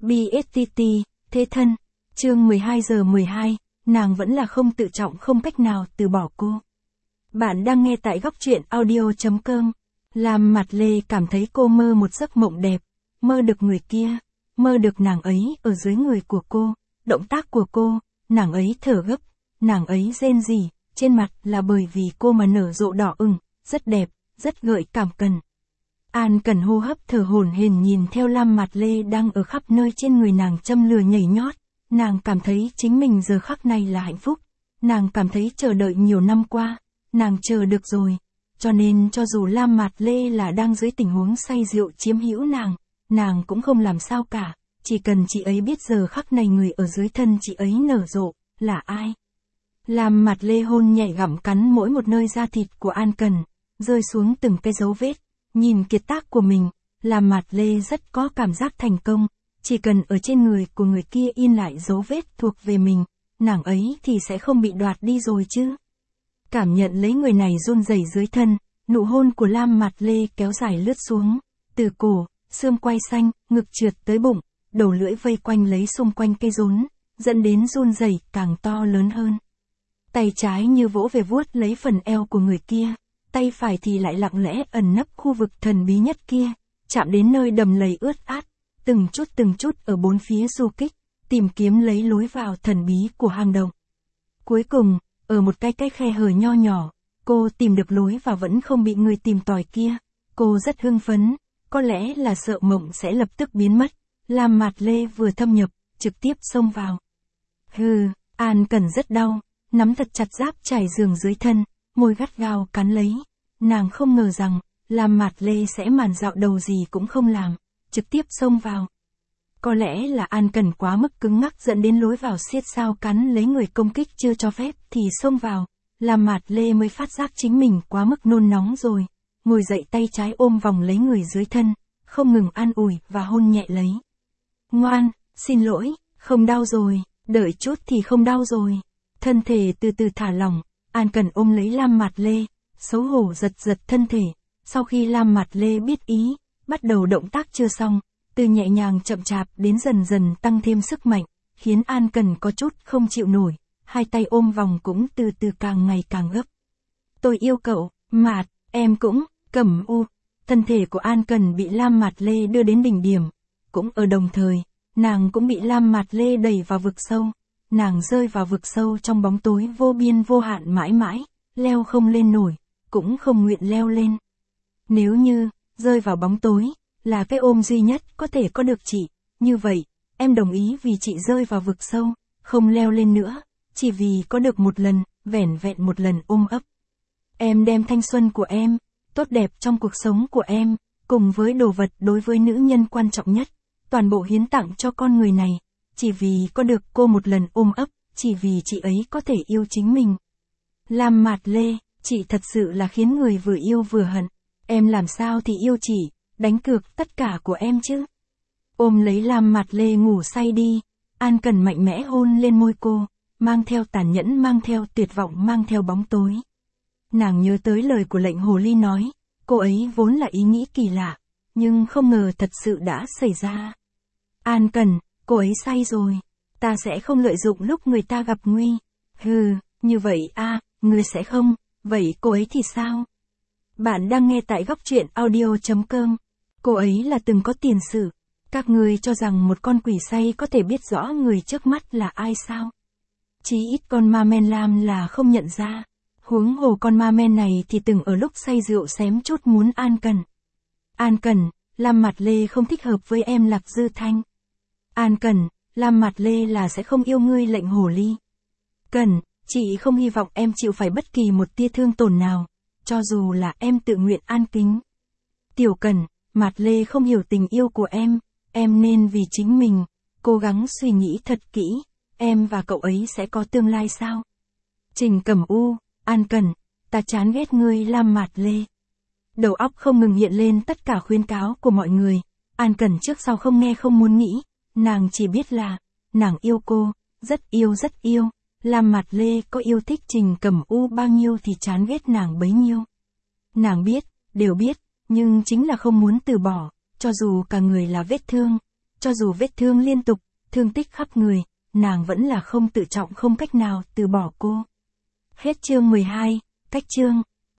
BSTT, thế thân. Chương 12 giờ 12, nàng vẫn là không tự trọng không cách nào từ bỏ cô. Bạn đang nghe tại góc truyện audio.com. Lam Mạt Lê cảm thấy cô mơ một giấc mộng đẹp, mơ được người kia, mơ được nàng ấy ở dưới người của cô, động tác của cô, nàng ấy thở gấp, nàng ấy rên rỉ, trên mặt là bởi vì cô mà nở rộ đỏ ửng, rất đẹp, rất gợi cảm cần. An Cần hô hấp thở hổn hển nhìn theo Lam Mạt Lê đang ở khắp nơi trên người nàng châm lửa nhảy nhót, nàng cảm thấy chính mình giờ khắc này là hạnh phúc, nàng cảm thấy chờ đợi nhiều năm qua, nàng chờ được rồi, cho nên cho dù Lam Mạt Lê là đang dưới tình huống say rượu chiếm hữu nàng cũng không làm sao cả, chỉ cần chị ấy biết giờ khắc này người ở dưới thân chị ấy nở rộ, là ai. Lam Mạt Lê hôn nhẹ gặm cắn mỗi một nơi da thịt của An Cần, rơi xuống từng cái dấu vết. Nhìn kiệt tác của mình, Lam Mạt Lê rất có cảm giác thành công, chỉ cần ở trên người của người kia in lại dấu vết thuộc về mình, nàng ấy thì sẽ không bị đoạt đi rồi chứ. Cảm nhận lấy người này run rẩy dưới thân, nụ hôn của Lam Mạt Lê kéo dài lướt xuống, từ cổ, xương quai xanh, ngực trượt tới bụng, đầu lưỡi vây quanh lấy xung quanh cây rốn, dẫn đến run rẩy càng to lớn hơn. Tay trái như vỗ về vuốt lấy phần eo của người kia. Tay phải thì lại lặng lẽ ẩn nấp khu vực thần bí nhất kia, chạm đến nơi đầm lầy ướt át, từng chút ở bốn phía du kích, tìm kiếm lấy lối vào thần bí của hang động. Cuối cùng, ở một cái khe hở nho nhỏ, cô tìm được lối vào vẫn không bị người tìm tòi kia. Cô rất hưng phấn, có lẽ là sợ mộng sẽ lập tức biến mất. Lam Mạt Lê vừa thâm nhập, trực tiếp xông vào. An Cần rất đau, nắm thật chặt giáp trải giường dưới thân. Môi gắt gao cắn lấy, nàng không ngờ rằng, Lam Mạt Lê sẽ màn dạo đầu gì cũng không làm, trực tiếp xông vào. Có lẽ là An Cần quá mức cứng ngắc dẫn đến lối vào xiết sao cắn lấy người công kích chưa cho phép thì xông vào, Lam Mạt Lê mới phát giác chính mình quá mức nôn nóng rồi, ngồi dậy tay trái ôm vòng lấy người dưới thân, không ngừng an ủi và hôn nhẹ lấy. Ngoan, xin lỗi, không đau rồi, đợi chút thì không đau rồi, thân thể từ từ thả lỏng. An Cần ôm lấy Lam Mạt Lê, xấu hổ giật thân thể, sau khi Lam Mạt Lê biết ý, bắt đầu động tác chưa xong, từ nhẹ nhàng chậm chạp đến dần dần tăng thêm sức mạnh, khiến An Cần có chút không chịu nổi, hai tay ôm vòng cũng từ từ càng ngày càng gấp. Tôi yêu cậu, Mạt, em cũng, Cẩm U, thân thể của An Cần bị Lam Mạt Lê đưa đến đỉnh điểm, cũng ở đồng thời, nàng cũng bị Lam Mạt Lê đẩy vào vực sâu. Nàng rơi vào vực sâu trong bóng tối vô biên vô hạn mãi mãi, leo không lên nổi, cũng không nguyện leo lên. Nếu như, rơi vào bóng tối, là cái ôm duy nhất có thể có được chị, như vậy, em đồng ý vì chị rơi vào vực sâu, không leo lên nữa, chỉ vì có được một lần, vẻn vẹn một lần ôm ấp. Em đem thanh xuân của em, tốt đẹp trong cuộc sống của em, cùng với đồ vật đối với nữ nhân quan trọng nhất, toàn bộ hiến tặng cho con người này. Chỉ vì có được cô một lần ôm ấp, chỉ vì chị ấy có thể yêu chính mình. Lam Mạt Lê, chị thật sự là khiến người vừa yêu vừa hận. Em làm sao thì yêu chị, đánh cược tất cả của em chứ. Ôm lấy Lam Mạt Lê ngủ say đi. An Cần mạnh mẽ hôn lên môi cô, mang theo tàn nhẫn, mang theo tuyệt vọng, mang theo bóng tối. Nàng nhớ tới lời của lệnh hồ ly nói, cô ấy vốn là ý nghĩ kỳ lạ, nhưng không ngờ thật sự đã xảy ra. An Cần, cô ấy say rồi, ta sẽ không lợi dụng lúc người ta gặp nguy. Như vậy ngươi sẽ không, vậy cô ấy thì sao? Bạn đang nghe tại góc truyện audio.com. Cô ấy là từng có tiền sử. Các ngươi cho rằng một con quỷ say có thể biết rõ người trước mắt là ai sao? Chí ít con ma men Lam là không nhận ra. Huống hồ con ma men này thì từng ở lúc say rượu xém chút muốn An Cần. An Cần, Lam Mạt Lê không thích hợp với em Lạc Dư Thanh. An Cần, Lam Mạt Lê là sẽ không yêu ngươi lệnh hồ ly. Cần, chị không hy vọng em chịu phải bất kỳ một tia thương tổn nào, cho dù là em tự nguyện an kính. Tiểu Cần, Mạt Lê không hiểu tình yêu của em nên vì chính mình, cố gắng suy nghĩ thật kỹ, em và cậu ấy sẽ có tương lai sao? Trình Cẩm U, An Cần, ta chán ghét ngươi Lam Mạt Lê. Đầu óc không ngừng hiện lên tất cả khuyến cáo của mọi người, An Cần trước sau không nghe không muốn nghĩ. Nàng chỉ biết là, nàng yêu cô, rất yêu, Lam Mạt Lê có yêu thích Trình Cẩm U bao nhiêu thì chán ghét nàng bấy nhiêu. Nàng biết, đều biết, nhưng chính là không muốn từ bỏ, cho dù cả người là vết thương, cho dù vết thương liên tục, thương tích khắp người, nàng vẫn là không tự trọng không cách nào từ bỏ cô. Hết chương 12, cách chương.